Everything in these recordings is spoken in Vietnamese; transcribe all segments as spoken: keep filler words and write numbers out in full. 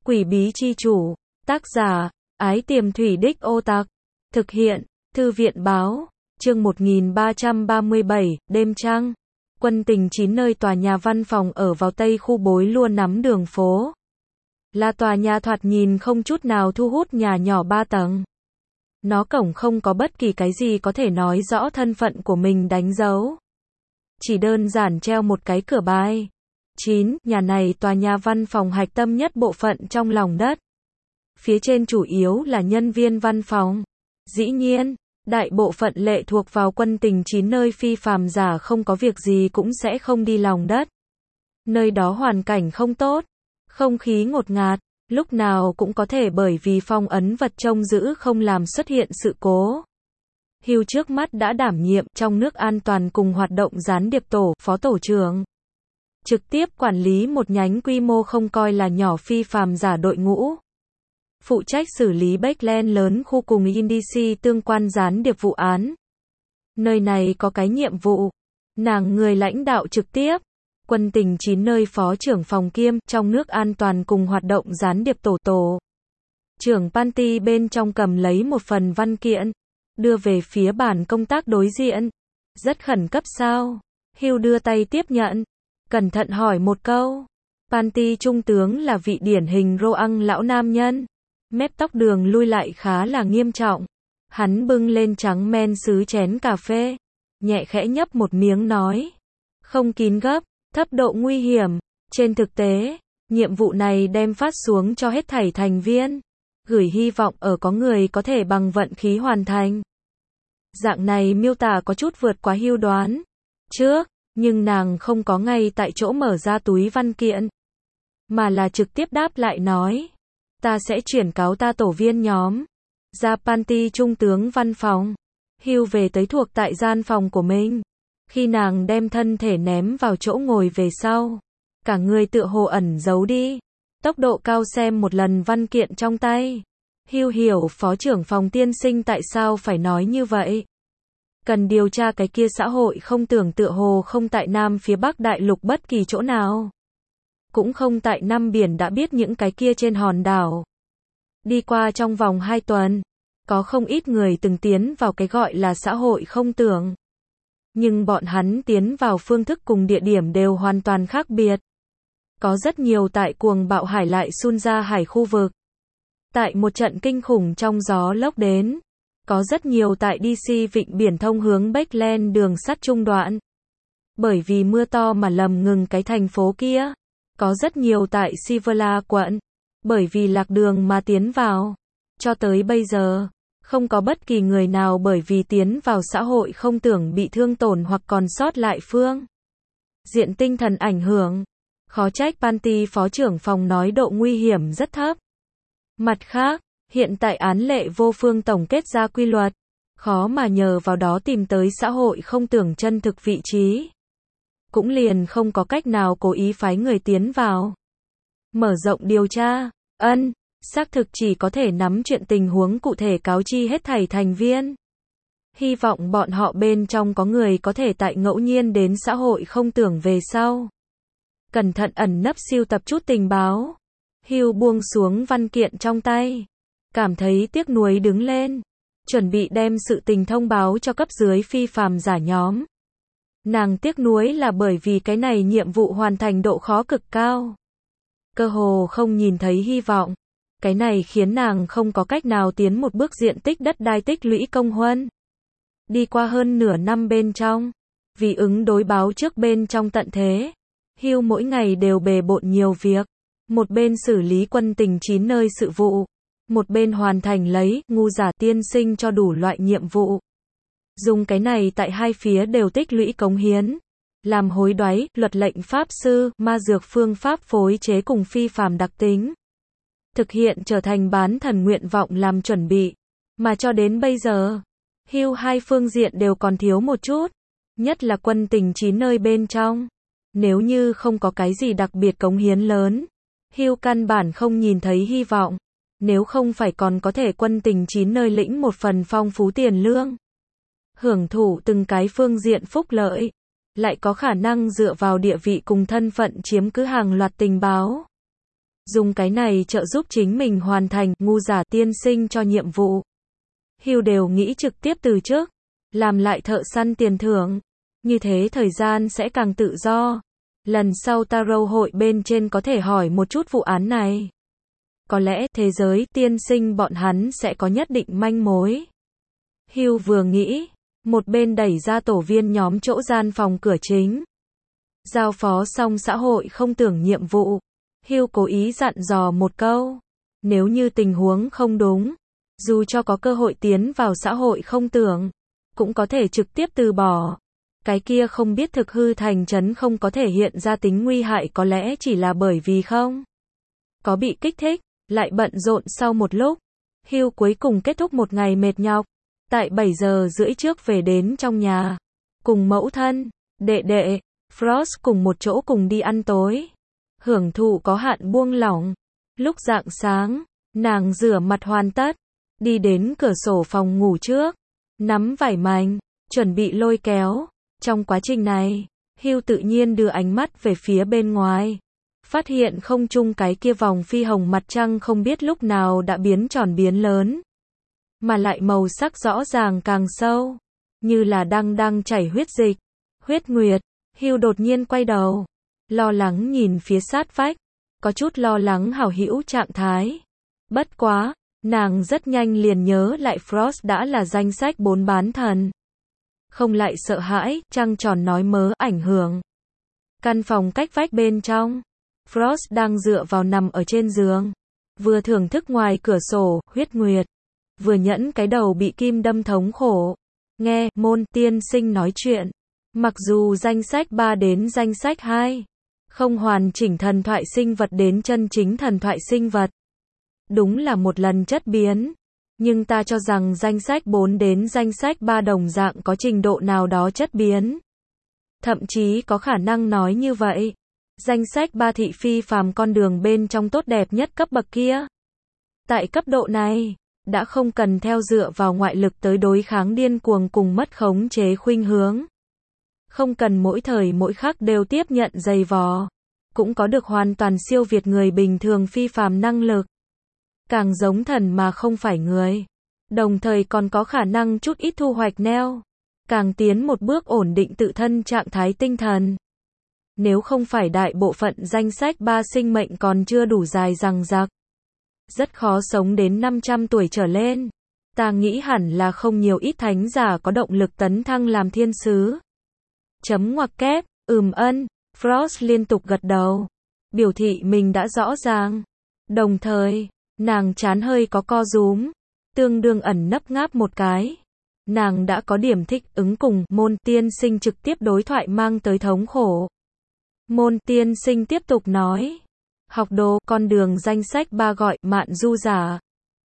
Quỷ bí chi chủ, tác giả, Ái Tiềm Thủy Đích Ô Tạc, thực hiện, Thư viện báo, chương một nghìn ba trăm ba mươi bảy, đêm trăng. Quân tình chín nơi tòa nhà văn phòng ở vào tây khu bối luôn nắm đường phố. Là tòa nhà thoạt nhìn không chút nào thu hút, nhà nhỏ ba tầng. Nó cổng không có bất kỳ cái gì có thể nói rõ thân phận của mình đánh dấu. Chỉ đơn giản treo một cái cửa bài. chín. Nhà này tòa nhà văn phòng hạch tâm nhất bộ phận trong lòng đất. Phía trên chủ yếu là nhân viên văn phòng. Dĩ nhiên, đại bộ phận lệ thuộc vào quân tình chín nơi phi phàm giả không có việc gì cũng sẽ không đi lòng đất. Nơi đó hoàn cảnh không tốt, không khí ngột ngạt, lúc nào cũng có thể bởi vì phong ấn vật trông giữ không làm xuất hiện sự cố. Hugh trước mắt đã đảm nhiệm trong nước an toàn cùng hoạt động gián điệp tổ, phó tổ trưởng. Trực tiếp quản lý một nhánh quy mô không coi là nhỏ phi phàm giả đội ngũ. Phụ trách xử lý backland lớn khu cùng Indici tương quan gián điệp vụ án. Nơi này có cái nhiệm vụ. Nàng người lãnh đạo trực tiếp. Quân tình chín nơi phó trưởng phòng kiêm trong nước an toàn cùng hoạt động gián điệp tổ tổ. Trưởng Panti bên trong cầm lấy một phần văn kiện. Đưa về phía bàn công tác đối diện. Rất khẩn cấp sao? Hugh đưa tay tiếp nhận. Cẩn thận hỏi một câu. Panti trung tướng là vị điển hình Roang lão nam nhân. Mép tóc đường lui lại khá là nghiêm trọng. Hắn bưng lên trắng men sứ chén cà phê. Nhẹ khẽ nhấp một miếng nói. Không kín gấp, thấp độ nguy hiểm. Trên thực tế, nhiệm vụ này đem phát xuống cho hết thảy thành viên. Gửi hy vọng ở có người có thể bằng vận khí hoàn thành. Dạng này miêu tả có chút vượt quá Hugh đoán trước, nhưng nàng không có ngay tại chỗ mở ra túi văn kiện. Mà là trực tiếp đáp lại nói. Ta sẽ chuyển cáo ta tổ viên nhóm. Ra Panti trung tướng văn phòng. Hugh về tới thuộc tại gian phòng của mình. Khi nàng đem thân thể ném vào chỗ ngồi về sau. Cả người tựa hồ ẩn giấu đi. Tốc độ cao xem một lần văn kiện trong tay. Hugh hiểu phó trưởng phòng tiên sinh tại sao phải nói như vậy. Cần điều tra cái kia xã hội không tưởng tựa hồ không tại Nam phía Bắc đại lục bất kỳ chỗ nào. Cũng không tại năm biển đã biết những cái kia trên hòn đảo. Đi qua trong vòng hai tuần, có không ít người từng tiến vào cái gọi là xã hội không tưởng. Nhưng bọn hắn tiến vào phương thức cùng địa điểm đều hoàn toàn khác biệt. Có rất nhiều tại cuồng bạo hải lại sun ra hải khu vực. Tại một trận kinh khủng trong gió lốc đến. Có rất nhiều tại đê xê vịnh biển thông hướng Backland đường sắt trung đoạn. Bởi vì mưa to mà lầm ngừng cái thành phố kia. Có rất nhiều tại Sivala quận. Bởi vì lạc đường mà tiến vào. Cho tới bây giờ, không có bất kỳ người nào bởi vì tiến vào xã hội không tưởng bị thương tổn hoặc còn sót lại phương diện tinh thần ảnh hưởng. Khó trách Panti phó trưởng phòng nói độ nguy hiểm rất thấp. Mặt khác, hiện tại án lệ vô phương tổng kết ra quy luật. Khó mà nhờ vào đó tìm tới xã hội không tưởng chân thực vị trí. Cũng liền không có cách nào cố ý phái người tiến vào. Mở rộng điều tra, ân, xác thực chỉ có thể nắm chuyện tình huống cụ thể cáo chi hết thảy thành viên. Hy vọng bọn họ bên trong có người có thể tại ngẫu nhiên đến xã hội không tưởng về sau. Cẩn thận ẩn nấp siêu tập chút tình báo. Hugh buông xuống văn kiện trong tay. Cảm thấy tiếc nuối đứng lên. Chuẩn bị đem sự tình thông báo cho cấp dưới phi phàm giả nhóm. Nàng tiếc nuối là bởi vì cái này nhiệm vụ hoàn thành độ khó cực cao. Cơ hồ không nhìn thấy hy vọng. Cái này khiến nàng không có cách nào tiến một bước diện tích đất đai tích lũy công huân. Đi qua hơn nửa năm bên trong. Vì ứng đối báo trước bên trong tận thế. Hugh mỗi ngày đều bề bộn nhiều việc. Một bên xử lý quân tình chín nơi sự vụ. Một bên hoàn thành lấy ngu giả tiên sinh cho đủ loại nhiệm vụ. Dùng cái này tại hai phía đều tích lũy cống hiến. Làm hối đoái, luật lệnh pháp sư, ma dược phương pháp phối chế cùng phi phàm đặc tính. Thực hiện trở thành bán thần nguyện vọng làm chuẩn bị. Mà cho đến bây giờ, Hugh hai phương diện đều còn thiếu một chút. Nhất là quân tình chín nơi bên trong. Nếu như không có cái gì đặc biệt cống hiến lớn, Hugh căn bản không nhìn thấy hy vọng. Nếu không phải còn có thể quân tình chín nơi lĩnh một phần phong phú tiền lương. Hưởng thụ từng cái phương diện phúc lợi. Lại có khả năng dựa vào địa vị cùng thân phận chiếm cứ hàng loạt tình báo. dùng cái này trợ giúp chính mình hoàn thành ngu giả tiên sinh cho nhiệm vụ. Hugh đều nghĩ trực tiếp từ chức, làm lại thợ săn tiền thưởng, như thế thời gian sẽ càng tự do. Lần sau Tarot hội bên trên có thể hỏi một chút vụ án này. Có lẽ thế giới tiên sinh bọn hắn sẽ có nhất định manh mối. Hugh vừa nghĩ, một bên đẩy ra tổ viên nhóm chỗ gian phòng cửa chính. Giao phó xong xã hội không tưởng nhiệm vụ, Hugh cố ý dặn dò một câu. Nếu như tình huống không đúng, dù cho có cơ hội tiến vào xã hội không tưởng, cũng có thể trực tiếp từ bỏ. Cái kia không biết thực hư thành trấn không có thể hiện ra tính nguy hại có lẽ chỉ là bởi vì không có bị kích thích, lại bận rộn sau một lúc. Hugh cuối cùng kết thúc một ngày mệt nhọc. Tại bảy giờ rưỡi trước về đến trong nhà. Cùng mẫu thân, đệ đệ, Frost cùng một chỗ cùng đi ăn tối. Hưởng thụ có hạn buông lỏng. Lúc rạng sáng, nàng rửa mặt hoàn tất. Đi đến cửa sổ phòng ngủ trước. Nắm vải mảnh, chuẩn bị lôi kéo. Trong quá trình này, Hugh tự nhiên đưa ánh mắt về phía bên ngoài. Phát hiện không trung cái kia vòng phi hồng mặt trăng không biết lúc nào đã biến tròn biến lớn. Mà lại màu sắc rõ ràng càng sâu. Như là đang đang chảy huyết dịch. Huyết nguyệt. Hugh đột nhiên quay đầu. Lo lắng nhìn phía sát vách. Có chút lo lắng hảo hữu trạng thái. Bất quá, nàng rất nhanh liền nhớ lại Frost đã là danh sách bốn bán thần. Không lại sợ hãi, trăng tròn nói mớ ảnh hưởng. Căn phòng cách vách bên trong. Frost đang dựa vào nằm ở trên giường. Vừa thưởng thức ngoài cửa sổ, huyết nguyệt. Vừa nhẫn cái đầu bị kim đâm thống khổ. Nghe, môn tiên sinh nói chuyện. Mặc dù danh sách ba đến danh sách hai. Không hoàn chỉnh thần thoại sinh vật đến chân chính thần thoại sinh vật. Đúng là một lần chất biến. Nhưng ta cho rằng danh sách bốn đến danh sách ba đồng dạng có trình độ nào đó chất biến. Thậm chí có khả năng nói như vậy. Danh sách ba thị phi phàm con đường bên trong tốt đẹp nhất cấp bậc kia. Tại cấp độ này, đã không cần theo dựa vào ngoại lực tới đối kháng điên cuồng cùng mất khống chế khuynh hướng. Không cần mỗi thời mỗi khắc đều tiếp nhận dày vò. Cũng có được hoàn toàn siêu việt người bình thường phi phàm năng lực. Càng giống thần mà không phải người. Đồng thời còn có khả năng chút ít thu hoạch neo. Càng tiến một bước ổn định tự thân trạng thái tinh thần. Nếu không phải đại bộ phận danh sách ba sinh mệnh còn chưa đủ dài dằng dặc. Rất khó sống đến năm trăm tuổi trở lên. Ta nghĩ hẳn là không nhiều ít thánh giả có động lực tấn thăng làm thiên sứ. Chấm ngoặc kép, ừm ân, Frost liên tục gật đầu. Biểu thị mình đã rõ ràng. Đồng thời, nàng trán hơi có co rúm. Tương đương ẩn nấp ngáp một cái. Nàng đã có điểm thích ứng cùng môn tiên sinh trực tiếp đối thoại mang tới thống khổ. Môn tiên sinh tiếp tục nói. Học đồ, con đường danh sách ba gọi mạn du giả.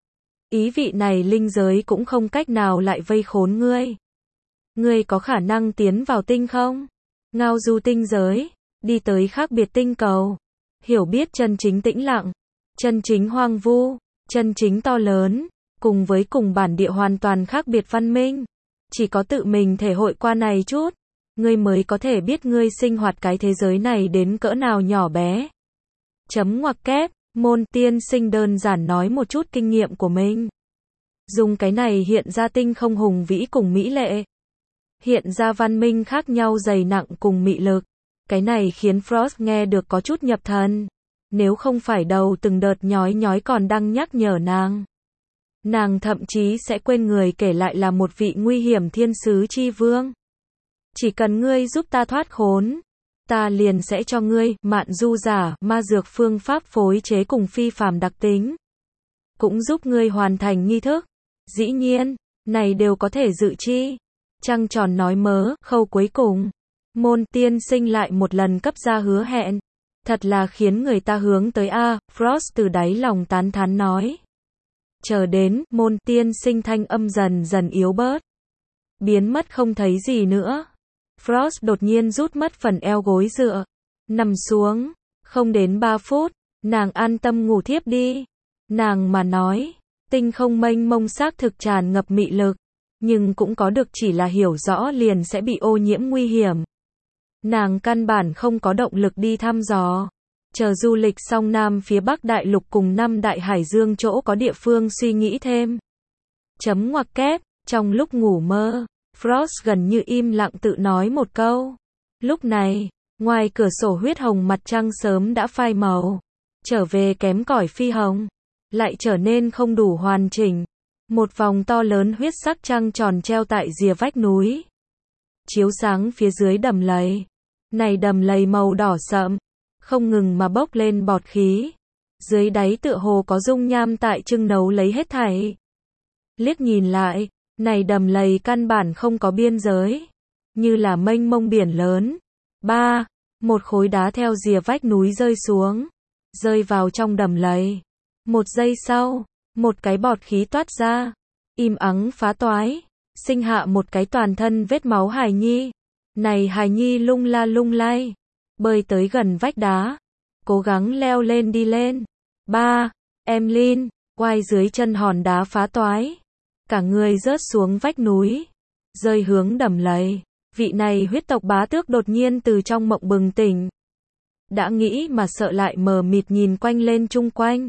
Ý vị này linh giới cũng không cách nào lại vây khốn ngươi. Ngươi có khả năng tiến vào tinh không? Ngao du tinh giới, đi tới khác biệt tinh cầu. Hiểu biết chân chính tĩnh lặng, chân chính hoang vu, chân chính to lớn, cùng với cùng bản địa hoàn toàn khác biệt văn minh. Chỉ có tự mình thể hội qua này chút, ngươi mới có thể biết ngươi sinh hoạt cái thế giới này đến cỡ nào nhỏ bé. Chấm ngoặc kép, môn tiên sinh đơn giản nói một chút kinh nghiệm của mình. Dùng cái này hiện ra tinh không hùng vĩ cùng mỹ lệ. Hiện ra văn minh khác nhau dày nặng cùng mị lực. Cái này khiến Frost nghe được có chút nhập thần. Nếu không phải đầu từng đợt nhói nhói còn đang nhắc nhở nàng. Nàng thậm chí sẽ quên người kể lại là một vị nguy hiểm thiên sứ chi vương. Chỉ cần ngươi giúp ta thoát khốn, ta liền sẽ cho ngươi mạn du giả, ma dược phương pháp phối chế cùng phi phàm đặc tính. Cũng giúp ngươi hoàn thành nghi thức. Dĩ nhiên, này đều có thể dự chi. Trăng tròn nói mớ, khâu cuối cùng. Môn tiên sinh lại một lần cấp ra hứa hẹn. Thật là khiến người ta hướng tới A, Frost từ đáy lòng tán thán nói. Chờ đến, môn tiên sinh thanh âm dần dần yếu bớt. Biến mất không thấy gì nữa. Frost đột nhiên rút mất phần eo gối dựa. Nằm xuống. Không đến ba phút, nàng an tâm ngủ thiếp đi. Nàng mà nói, tinh không mênh mông xác thực tràn ngập mị lực. Nhưng cũng có được chỉ là hiểu rõ liền sẽ bị ô nhiễm nguy hiểm. Nàng căn bản không có động lực đi thăm dò. Chờ du lịch xong Nam phía Bắc Đại Lục cùng năm Đại Hải Dương chỗ có địa phương suy nghĩ thêm. Chấm ngoặc kép, trong lúc ngủ mơ, Frost gần như im lặng tự nói một câu. Lúc này, ngoài cửa sổ huyết hồng mặt trăng sớm đã phai màu, trở về kém cỏi phi hồng, lại trở nên không đủ hoàn chỉnh. Một vòng to lớn huyết sắc trăng tròn treo tại rìa vách núi, chiếu sáng phía dưới đầm lầy. Này đầm lầy màu đỏ sậm, không ngừng mà bốc lên bọt khí. Dưới đáy tựa hồ có dung nham tại trưng nấu lấy hết thảy. Liếc nhìn lại, này đầm lầy căn bản không có biên giới, như là mênh mông biển lớn. Ba, một khối đá theo rìa vách núi rơi xuống, rơi vào trong đầm lầy. Một giây sau, một cái bọt khí toát ra, im ắng phá toái, sinh hạ một cái toàn thân vết máu hài nhi. Này hài nhi lung la lung lay, bơi tới gần vách đá, cố gắng leo lên đi lên. Ba, Emlyn, quay dưới chân hòn đá phá toái, cả người rớt xuống vách núi, rơi hướng đầm lầy. Vị này huyết tộc bá tước đột nhiên từ trong mộng bừng tỉnh. Đã nghĩ mà sợ lại mờ mịt nhìn quanh lên chung quanh.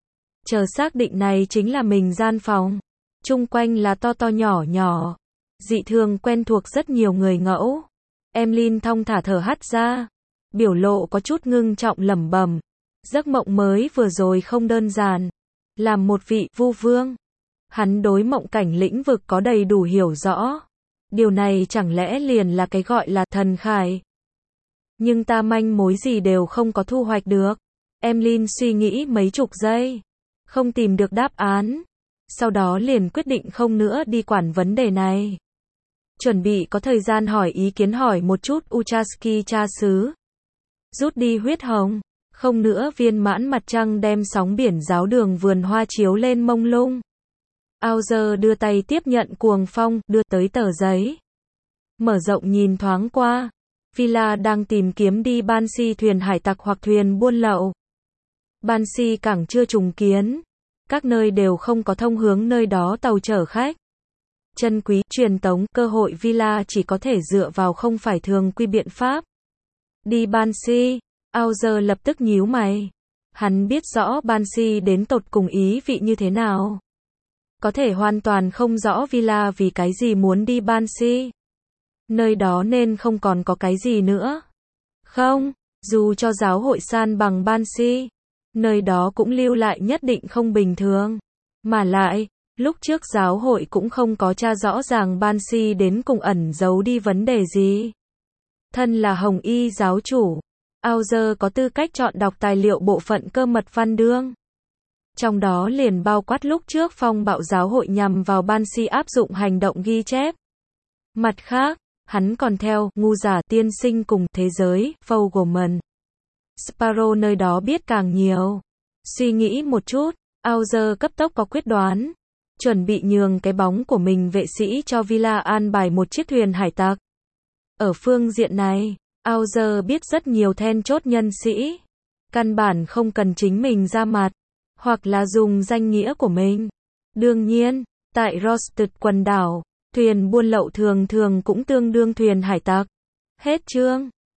Chờ xác định này chính là mình gian phòng. Chung quanh là to to nhỏ nhỏ. Dị thường quen thuộc rất nhiều người ngẫu. Emlyn thong thả thở hắt ra. Biểu lộ có chút ngưng trọng lẩm bẩm. Giấc mộng mới vừa rồi không đơn giản. Làm một vị vu vương, hắn đối mộng cảnh lĩnh vực có đầy đủ hiểu rõ. Điều này chẳng lẽ liền là cái gọi là thần khải. Nhưng ta manh mối gì đều không có thu hoạch được. Emlyn suy nghĩ mấy chục giây, không tìm được đáp án. Sau đó liền quyết định không nữa đi quản vấn đề này. Chuẩn bị có thời gian hỏi ý kiến hỏi một chút Uchaski cha xứ. Rút đi huyết hồng, không nữa viên mãn mặt trăng đem sóng biển giáo đường vườn hoa chiếu lên mông lung. Auger đưa tay tiếp nhận cuồng phong, đưa tới tờ giấy. Mở rộng nhìn thoáng qua. Villa đang tìm kiếm đi Banshee thuyền hải tặc hoặc thuyền buôn lậu. Banshee cảng chưa trùng kiến. Các nơi đều không có thông hướng nơi đó tàu chở khách. Chân quý, truyền tống, cơ hội Villa chỉ có thể dựa vào không phải thường quy biện pháp. Đi Banshee, Auger lập tức nhíu mày. Hắn biết rõ Banshee đến tột cùng ý vị như thế nào. Có thể hoàn toàn không rõ Villa vì cái gì muốn đi Banshee. Nơi đó nên không còn có cái gì nữa. Không, dù cho giáo hội san bằng Banshee, nơi đó cũng lưu lại nhất định không bình thường. Mà lại, lúc trước giáo hội cũng không có tra rõ ràng Banshee đến cùng ẩn giấu đi vấn đề gì. Thân là Hồng Y giáo chủ, Auger có tư cách chọn đọc tài liệu bộ phận cơ mật văn đương. Trong đó liền bao quát lúc trước phong bạo giáo hội nhằm vào Banshee áp dụng hành động ghi chép. Mặt khác, hắn còn theo ngu giả tiên sinh cùng thế giới, Fogelman. Sparrow nơi đó biết càng nhiều. Suy nghĩ một chút, Auger cấp tốc có quyết đoán. Chuẩn bị nhường cái bóng của mình vệ sĩ cho Villa an bài một chiếc thuyền hải tặc. Ở phương diện này, Auger biết rất nhiều then chốt nhân sĩ. Căn bản không cần chính mình ra mặt, hoặc là dùng danh nghĩa của mình. Đương nhiên, tại Rosted quần đảo, thuyền buôn lậu thường thường cũng tương đương thuyền hải tặc. Hết chương.